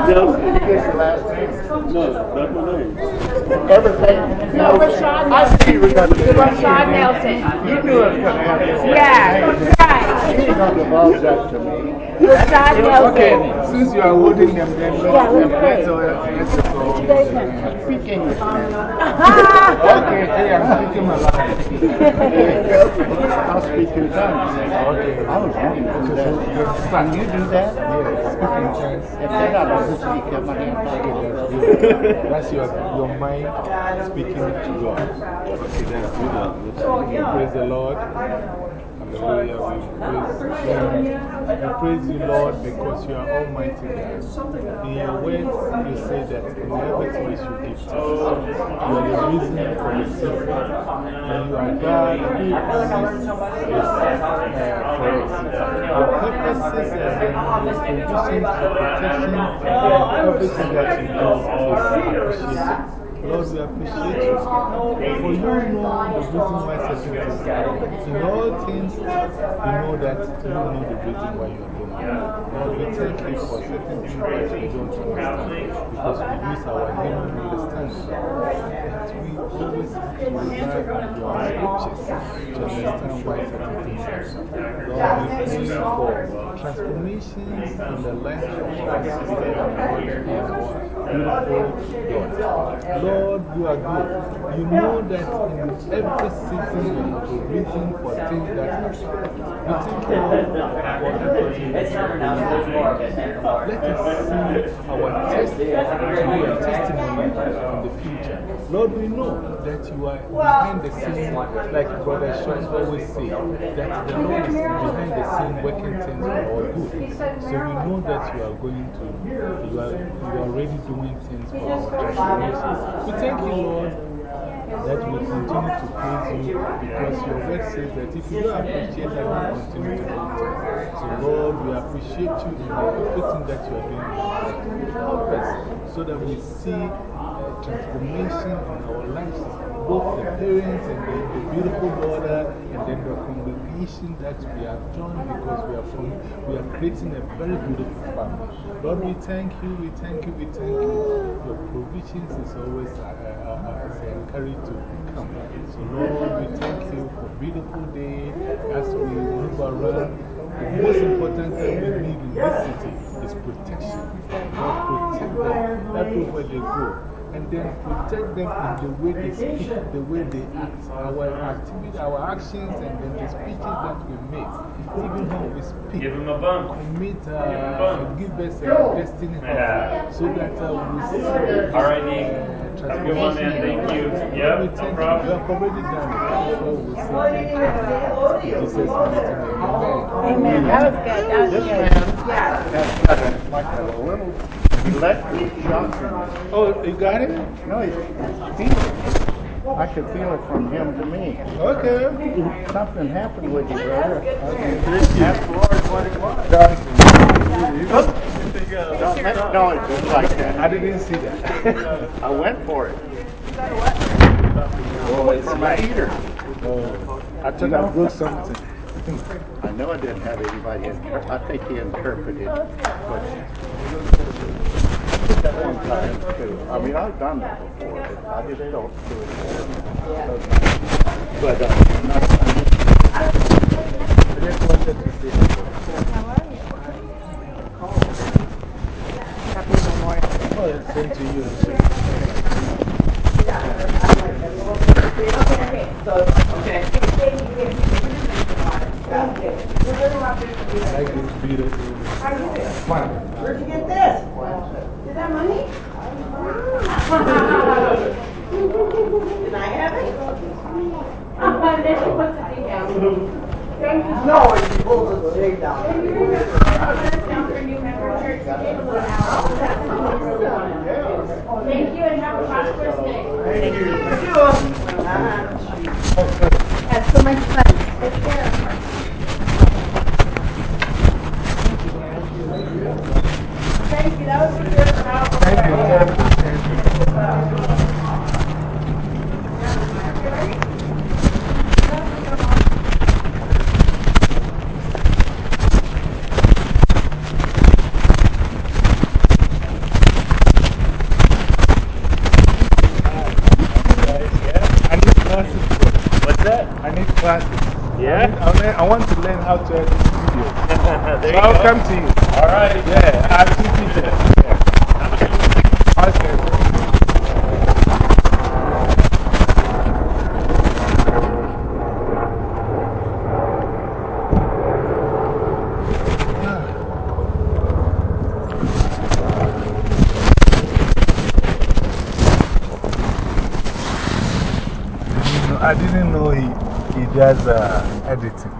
Nelson. Did you get your last name? No, that's my name. Everything. No, Rashad I knew you were going to do that. Rashad Nelson. You knew I was going to have your last Yeah, name. right. You ain't going to divulge that to me. Rashad Nelson. Okay, since you are holding them, then let's go. Speak English, man. Okay, hey, I'm speaking my language. I'll speak in tongues. Okay. I was wondering if you do that. Can you do that? Yes, speak in tongues. If that I don't speak in my hand. That's your mind speaking to God. Okay, that's good. Praise the Lord. Hallelujah. We praise you, Lord, because you are Almighty God. In your words, you say that in everything we should give thanks. You are the reason for the season. And you are God who always is for us. Your purposes and your provisions, your protection, and everything that you do is appreciated. Lord, we appreciate you. For you know the reason why certain things are happening. In all things, you know that you know the reason why you are doing it. Lord, we thank you for certain things that we don't understand because we use our human understanding. But we always rely on your scriptures to understand why certain things happen. Lord, we pray for transformations in the life of our sister and our beautiful daughter. Lord, you are good. You know that in every season you have a reason for things that happen. We thank you, Lord, for everything that you are doing. Let us see our testimony in the future. Lord, we know that you are behind the scene, like Brother Sean always say, that the Lord is behind the scene working things for our good. So we know that you are already doing things for our transformation. We thank you, Lord, that we continue to praise you because your word says that if you don't appreciate us, we continue to do things. So, Lord, we appreciate you in everything that you are doing in our lives so that we see transformation in our lives, both the parents and then the beautiful daughter and then the congregation that we have joined because we are creating a very beautiful family. Lord, we thank you, we thank you, we thank you. Your provisions is always encouraged to come. So, Lord, we thank you for a beautiful day as we move around. The most important thing we need in this city is protection. Lord, protect them everywhere they go. And then protect them in the way they speak, the way they act, our activity, our actions, and then the speeches that we make. Even when we speak, give them a bump. Commit, give us a destiny help so that we see transformation. Thank you. Yeah, we thank you. You have already done it. So we say thank you. In Jesus' mighty name. Amen. Amen. That was good. That was This good. man has got a little electric shock in him. Oh, you got it? No, he's feeling it. I could feel it from him to me. Okay. Something happened with you, brother. Ask the Lord what it was. No, it's just like that. I didn't see that. I went for it. For my eater. Oh, I thought I broke something. I know I didn't have anybody. I think he interpreted. But that one time, too. I mean, I've done that before, but I just don't do it. But not, I just wanted to see. Happy Memorial Day. Oh, it's sent to you. Okay. I like this beautiful. Where'd you get this? Is that money? Can I have it? No, he pulls the shade down. Thank you and have a prosperous day. Thank you. Uh-huh. Had so much fun. Take care. Thank you. That was a good Thank you. Exactly. Yeah? I want to learn how to edit videos. There So you I'll go. come to you. All right. Yeah, I have 2 teachers. Okay. I didn't know he does editing.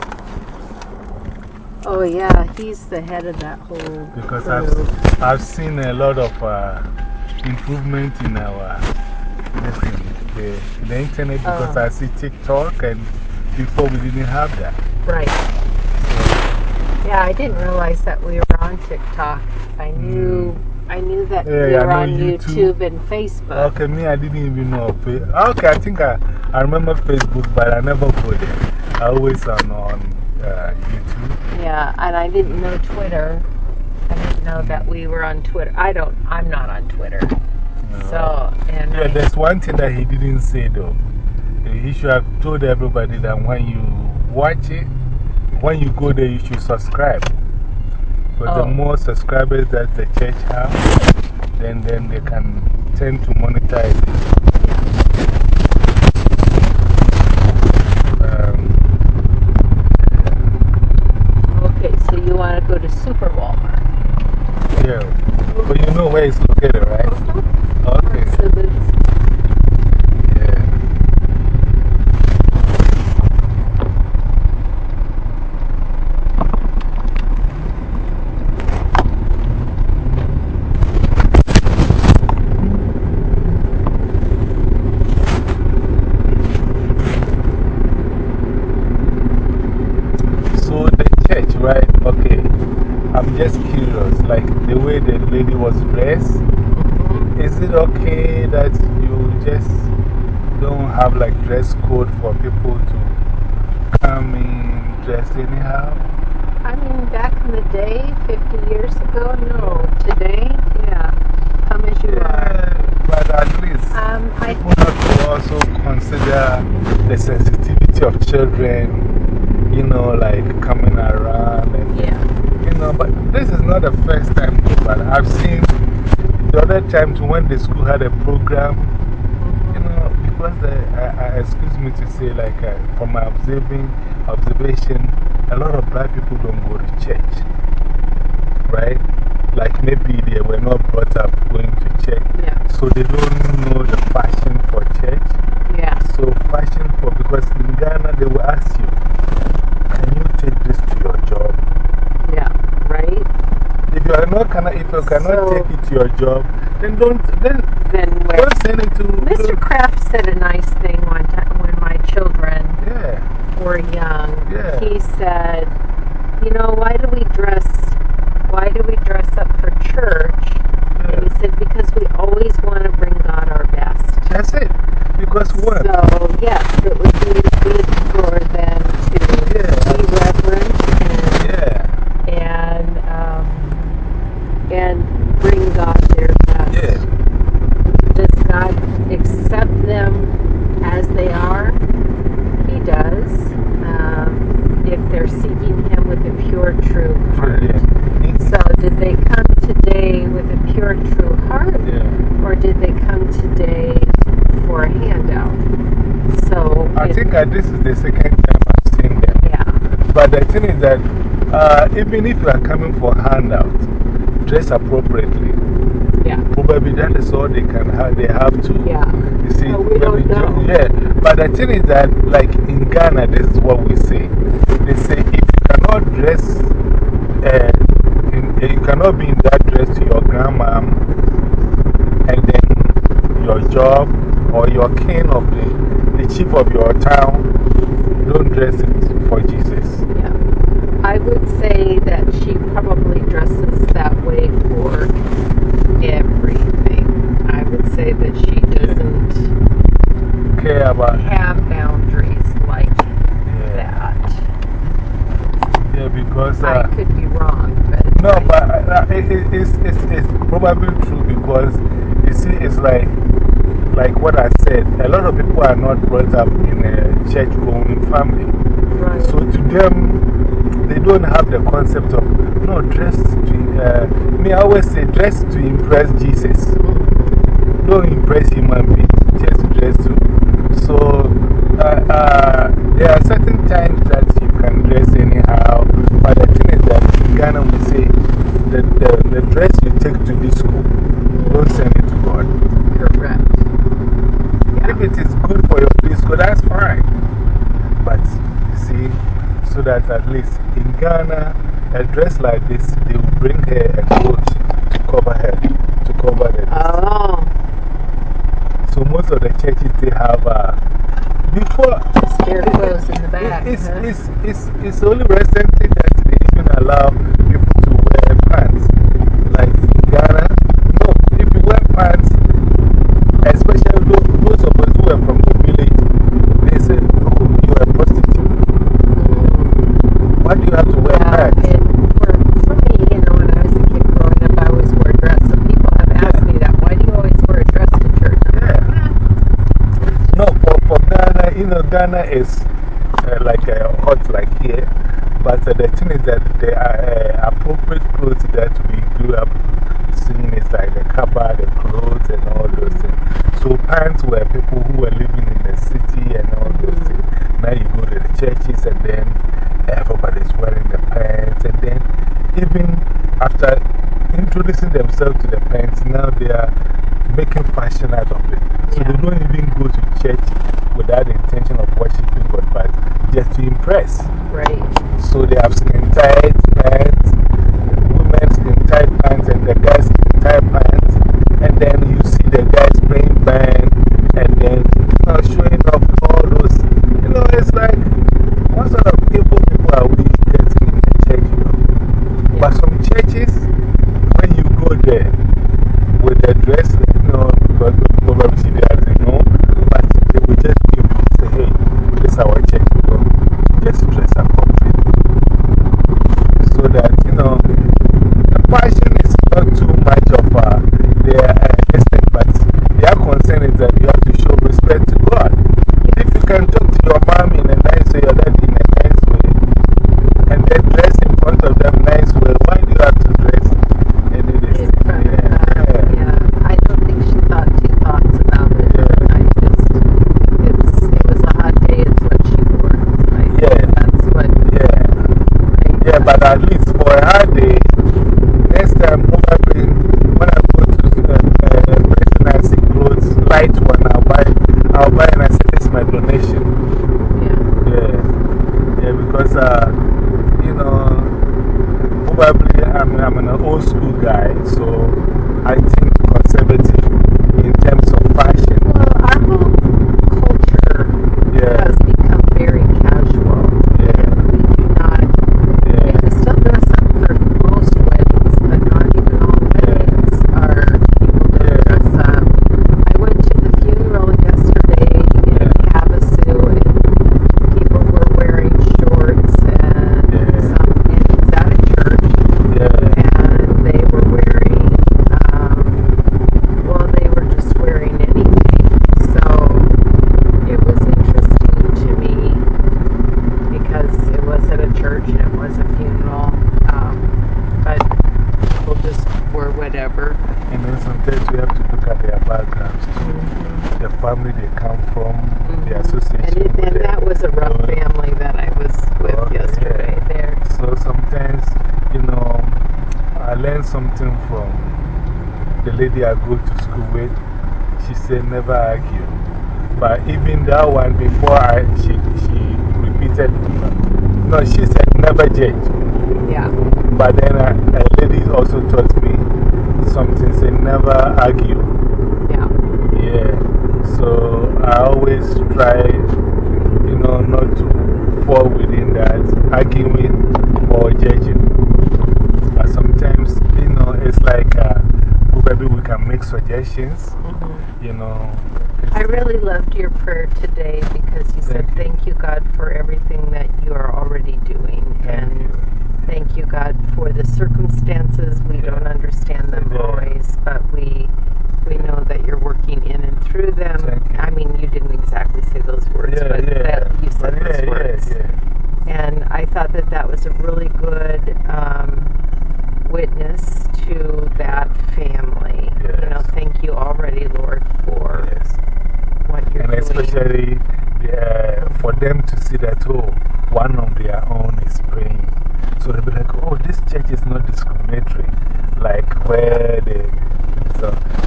Oh, yeah, he's the head of that whole. Because crew. I've seen a lot of improvement in our the internet because I see TikTok, and before we didn't have that. Right. Yeah, I didn't realize that we were on TikTok. I knew that we Yeah, were I on know YouTube and Facebook. Okay, me, I didn't even know. Okay, I think I remember Facebook, but I never go there. I always on YouTube. Yeah, and I didn't know Twitter. I didn't know that we were on Twitter. I'm not on Twitter. So, and Yeah, there's one thing that he didn't say though. He should have told everybody that when you watch it, when you go there, you should subscribe. But the more subscribers that the church have, then they can tend to monetize it. Okay, so you want to go to Super Walmart? Yeah. But you know where it's located, right? Okay. So it's, Yeah. So the church, right? Okay. I'm just curious, like the way the lady was dressed. Is it okay that you just don't have like dress code for people to come in dressed anyhow? I mean, back in the day, 50 years ago, no. Today, yeah. Come as you are. But at least people have to also consider the sensitivity of children, you know, like coming around and, you know, but this is not the first time, but I've seen the other time too when the school had a program, you know, because excuse me to say, like, from my observation, a lot of black people don't go to church, right? Like maybe they were not brought up going to church, so they don't know the fashion for church. Yeah. So, fashion for, because in Ghana they will ask you, can you take this to your job? Yeah, right? If you cannot take it to your job, then don't send it to. Mr. Kraft said a nice thing one time when my children were young. He said, you know, why do we dress up for church? And he said, because we always want to bring God our best. That's it. Because what? So, yes, it would be good for them to be reverent and bring God their best. Does God accept them as they are? He does. If they're seeking Him with a pure, true heart. So, did they come today with a pure, true heart? Or did they come today for a handout? So, I think this is the second time I've seen them. But the thing is that even if you are coming for a handout, dress appropriately. Probably that is all they can have. They have to. You see, we don't know. But the thing is that, like in Ghana, this is what we say. They say if you cannot dress, you cannot be in that dress to your grandma and then your job or your king of the chief of your town, don't dress it for Jesus. I would say that she probably dresses that way for everything. I would say that she doesn't care about have boundaries like that. Yeah, because I could be wrong, but no, but it's probably true because you see, it's like what I said. A lot of people are not brought up in a church going family. Right. So to them, they don't have the concept of, no, dress to, me, I always say, dress to impress Jesus. Don't impress human beings, just dress to. So there are certain times that you can dress anyhow, but the thing is that in Ghana we say the dress you take to disco, don't send it to God. Correct. If it is good for your disco, that's fine. But you see, so that at least in Ghana, a dress like this, they will bring her a cloth to cover her, to cover the Oh. So most of the churches, they have, before, Scarecrows in the back. it's only recently that they even allow people to wear pants. Like in Ghana, no, if you wear pants, especially those of us who are from the village, they say, oh, you are a prostitute. Why do you have to wear pants? For me, you know, when I was a kid growing up, I always wore a dress. So people have asked me that. Why do you always wear a dress to church? Yeah. No, for Ghana, you know, Ghana is like hot like here. But the thing is that there are appropriate clothes that we grew up seeing is like the kaba, the clothes, and all those things. So pants were people who were living in the city and all those things. Now you go to the churches and then everybody's wearing the pants. And then even after introducing themselves to the pants, now they are making fashion out of it. So they don't even go to church without the intention of worshiping God, but just to impress. Right. So they have skin tight pants, women skin tight pants, and the guys skin tight pants. And then you see the guys playing band, and then showing off all those. You know, it's like, what sort of people are we getting in the church? You know? But some churches, when you go there with the dress, you know, because probably they already know, but they will just give you, say, hey, this is our church, you know, just dress appropriately. So that, you know, the passion is not too much of their distance, but their concern is that you have to show respect to God. If you can talk to your mom in a nice way, your dad in a nice way, and then dress in front of them nice way, why do you have to dress in this? Yeah. I don't think she thought two thoughts about it. It was a hot day, it's what she wore. That's what. Yeah, but at least for a hard day, next time, probably when I go to place and I see clothes, light one, I'll buy and I say, this is my donation. Yeah, because, you know, probably I'm an old school guy, so I think conservative in terms of fashion. Well, our whole culture has become very casual. We do not. We still dress up for most weddings, but not even all weddings are people that dress up. I went to the funeral yesterday in Havasu, and people were wearing shorts, and it was at a church, and they were wearing, well, they were just wearing anything. So it was interesting to me because it was at a church and it was a funeral, but people just were whatever. You know, sometimes we have to look at their backgrounds too. The family they come from, the association. And that was a rough family that I was with yesterday there. So sometimes, you know, I learned something from the lady I go to school with. She said, never argue. But even that one, before she repeated, no, she said, never judge. Yeah. But then a lady also taught me something, said, never argue. Yeah. Yeah. So I always try, you know, not to fall within that, arguing or judging. But sometimes, you know, it's like maybe we can make suggestions, you know. I really loved your prayer today because you said, thank you, God, for everything that you are already doing. Thank you, God, for the circumstances. We don't understand them always, but we know that you're working in and through them. I mean, you didn't exactly say those words, but that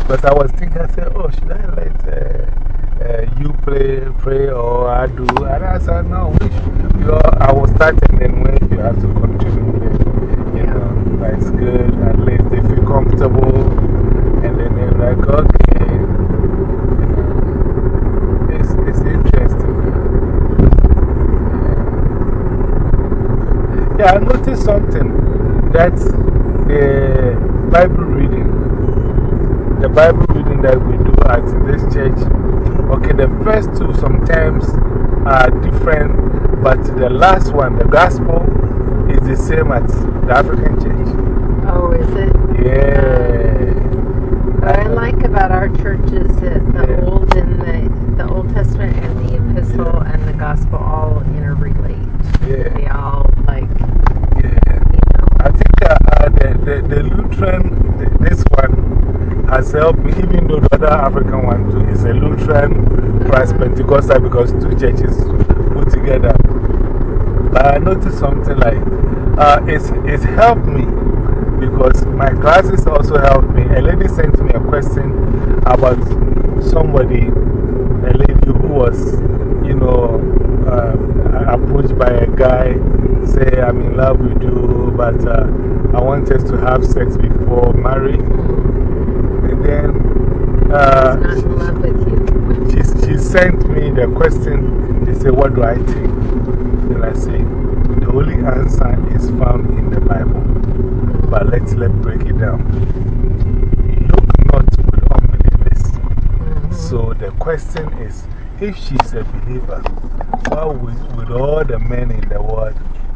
Because I was thinking, I said, oh, should I let you pray or I do? And I said, no, I will start and then when you have to continue, you know, that's good. At least they feel comfortable. And then they're like, okay, you know, it's interesting. Yeah, I noticed something. That's the Bible reading. The Bible reading that we do at this church. Okay, the first two sometimes are different, but the last one, the gospel, is the same as the African church. Oh, is it? Yeah. What I like about our church is that the Old and the Old Testament and the Epistle and the Gospel all interrelate. Yeah. They all like, Yeah. you know. I think the Lutheran, this one has helped me, even though the other African one too is a Lutheran plus Pentecostal because two churches put together. But I noticed something like it's helped me because my classes also helped me. A lady sent me a question about somebody, a lady who was, you know, approached by a guy, say, I'm in love with you, but I want us to have sex before marriage. And then He's not in love with you. she sent me the question. They said, what do I think? Then I say, the only answer is found in the Bible. But let's break it down. Yoke not with unbelievers. So the question is, if she's a believer, why with all the men in the world,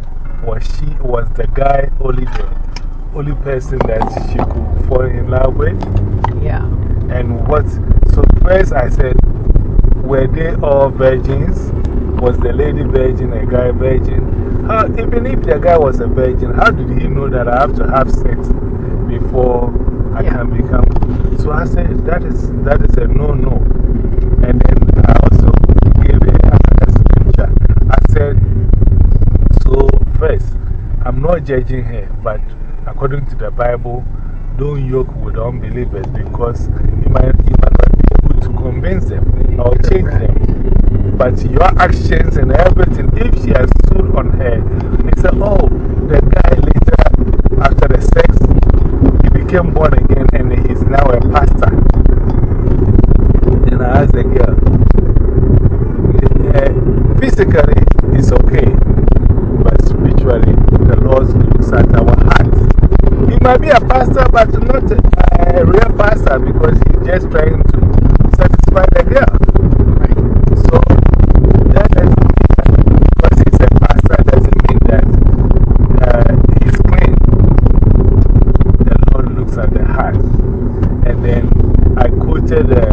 was the guy the only person that she could fall in love with? Yeah. And so first I said, were they all virgins? Was the lady virgin, a guy virgin? Even if the guy was a virgin, how did he know that I have to have sex before I can become? So I said, that is a no-no. And then I also gave another scripture. I said, so first, I'm not judging her, but according to the Bible, don't yoke with unbelievers because you might not be able to convince them or change them. But your actions and everything, if she has stood on her, they say, oh, the guy later, after the sex, he became born again and he's now a pastor. Then I asked the girl, physically, it's okay, but spiritually, the Lord looks at our hearts. He might be a pastor, but not a real pastor because he's just trying to satisfy the girl. So, that doesn't mean that because he's a pastor, doesn't mean that he's clean. The Lord looks at the heart. And then I quoted the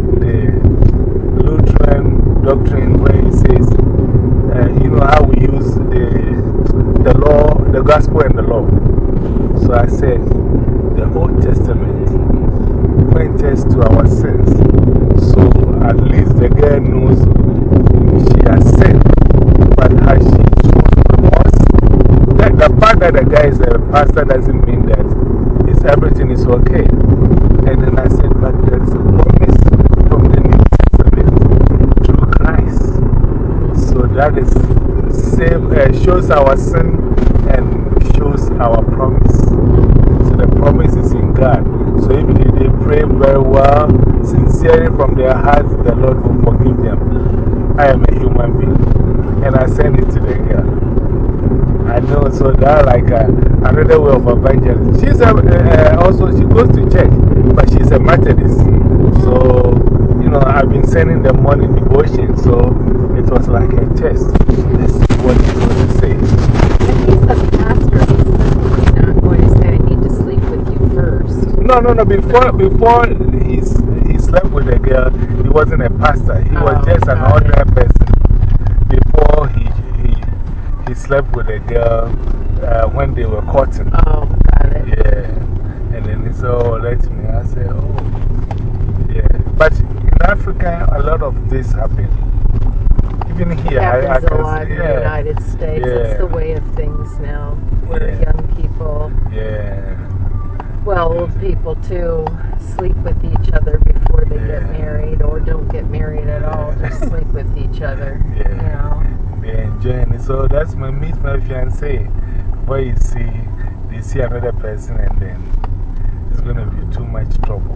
Lutheran doctrine where it says, you know how we use the law, the gospel and the law. So I said, the Old Testament points us to our sins. So at least the girl knows she has sinned. But has she shown remorse? The fact that the guy is a pastor doesn't mean that everything is okay. And then I said, but there is a promise from the New Testament through Christ. So that is shows our sin and shows our promise. So the promise is in God. So even if they pray very well, sincerely from their hearts, the Lord will forgive them. I am a human being. And I send it to the girl. I know, so that's like another way of evangelism. She's also, she goes to church, but she's a Methodist. So, you know, I've been sending the morning devotion, so it was like a test. Let's see what he's going to say. If he's a pastor, he's not going to say, I need to sleep with you first. No. Before he slept with the girl, he wasn't a pastor. He was just an ordinary person. Before he slept with a girl when they were courting. Oh, got it. Yeah. And then he said, oh, let me. I said, oh, yeah. But in Africa, a lot of this happens. Even here, It happens I a lot in the United States. Yeah. It's the way of things now. Where young people. Yeah. Well, old people too sleep with each other before they get married, or don't get married at all, just sleep with each other. Yeah. You know. They're enjoying it. So that's my meet my fiancé. Where you see, they see another person and then it's going to be too much trouble.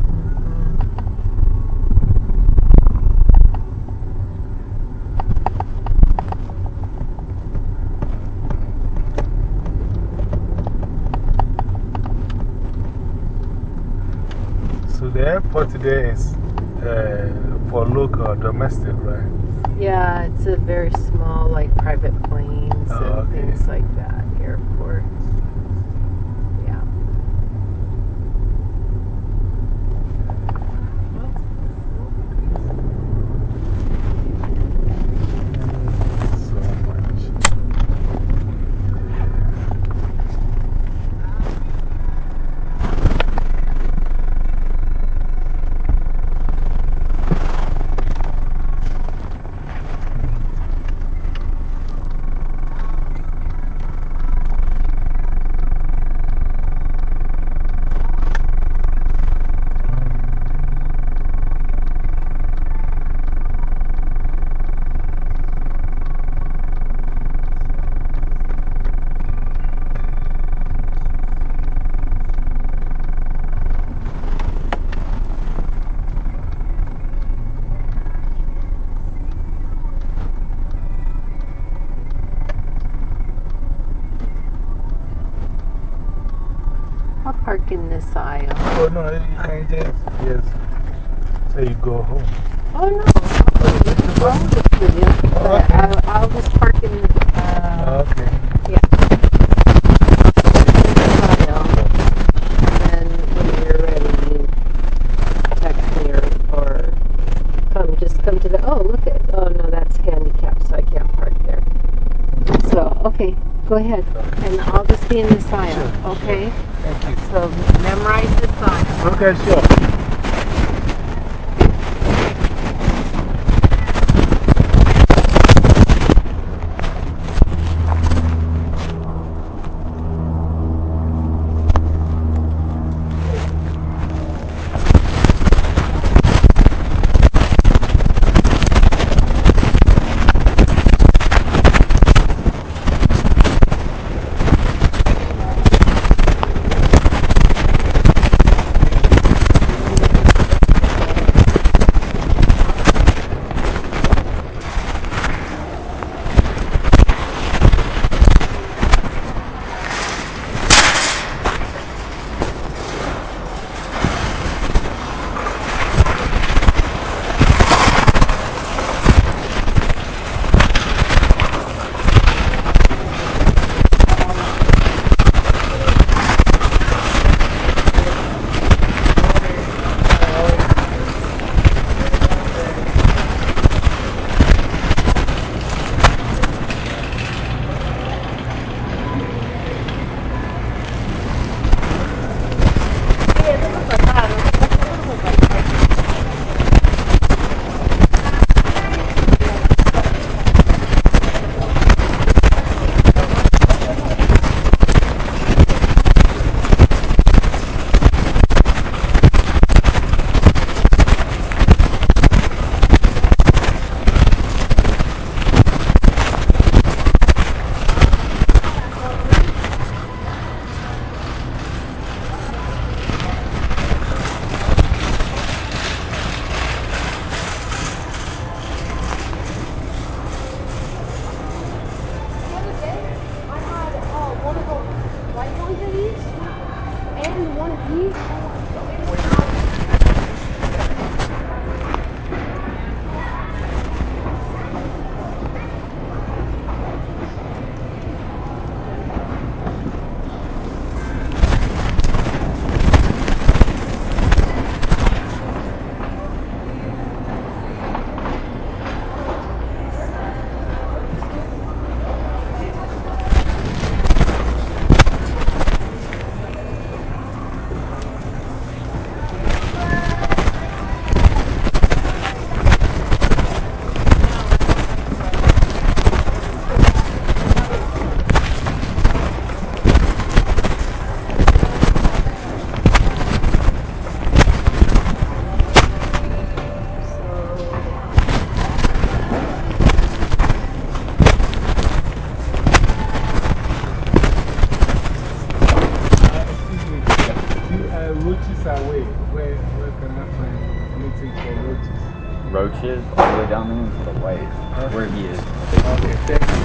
So the airport today is for local or domestic, right? Yeah, it's a very small, like private planes and things like that airport. Yeah. So much. I'll park in this aisle. Oh, no, you can just, yes. So you go home. Oh, no. I'll just with you. But I'll just park in this Okay. yeah. Aisle. And then when you're ready, you text me or just come to the, oh, look at, oh, no, that's handicapped, so I can't park there. So, okay, go ahead. And I'll just be in this aisle, okay? Thank you. So, memorize this aisle. Okay, sure. where can I find anything for roaches? Roaches all the way down there to the right, where he is. Okay, thank you.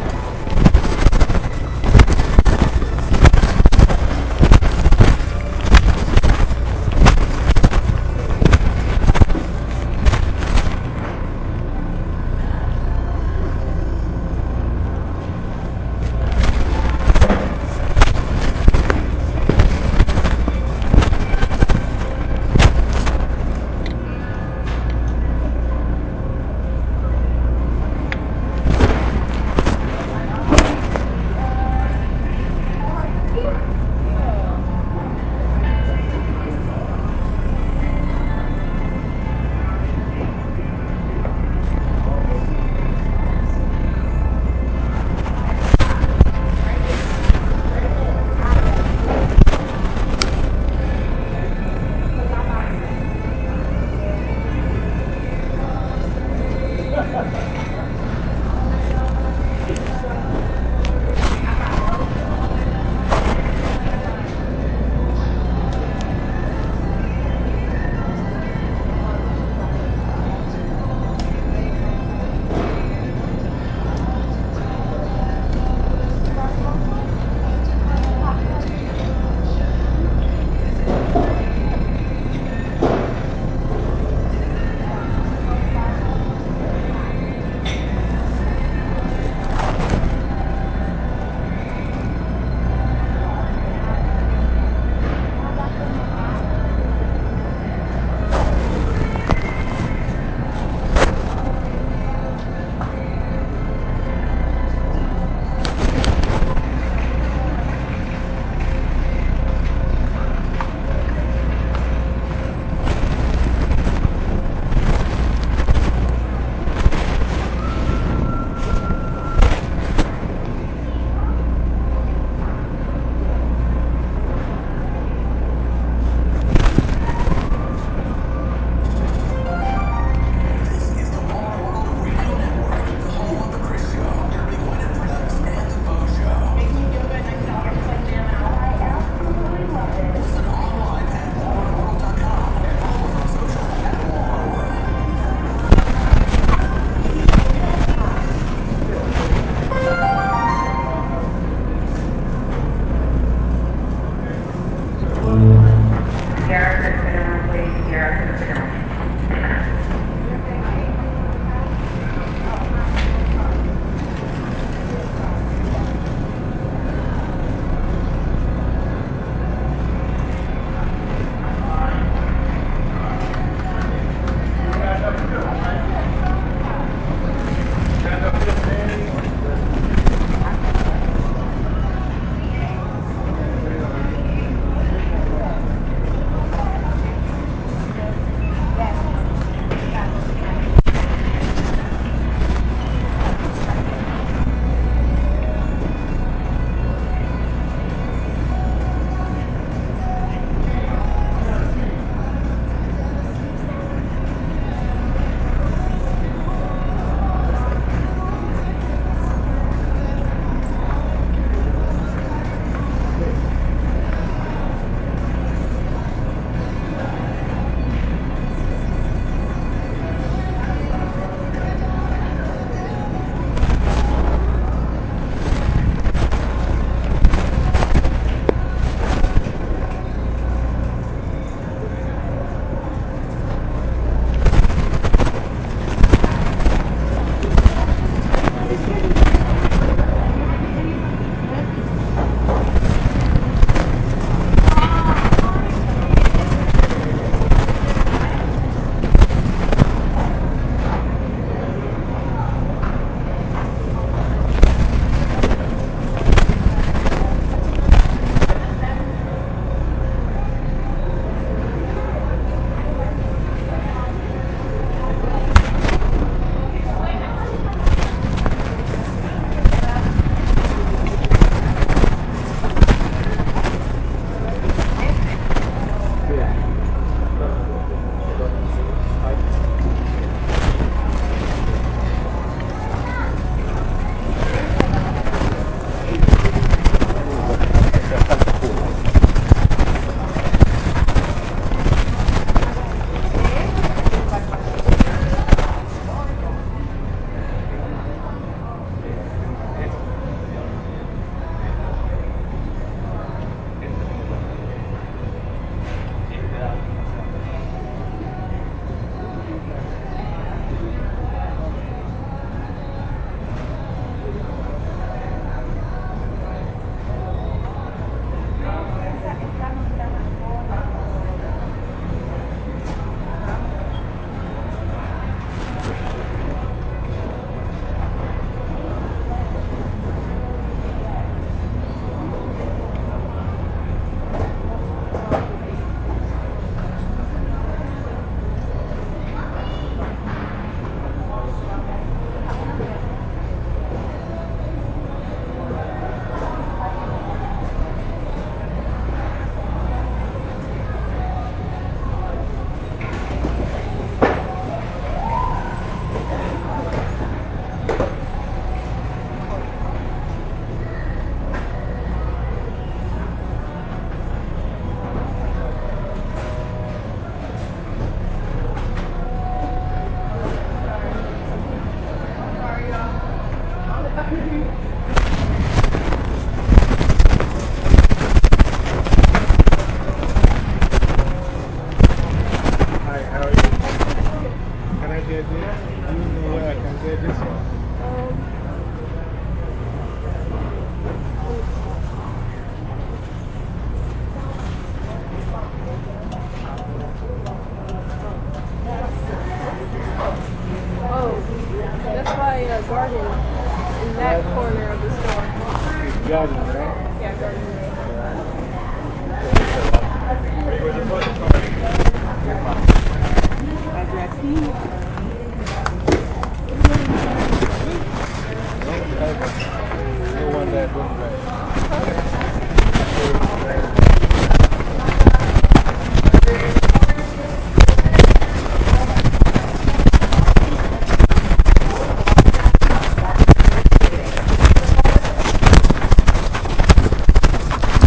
garden, right?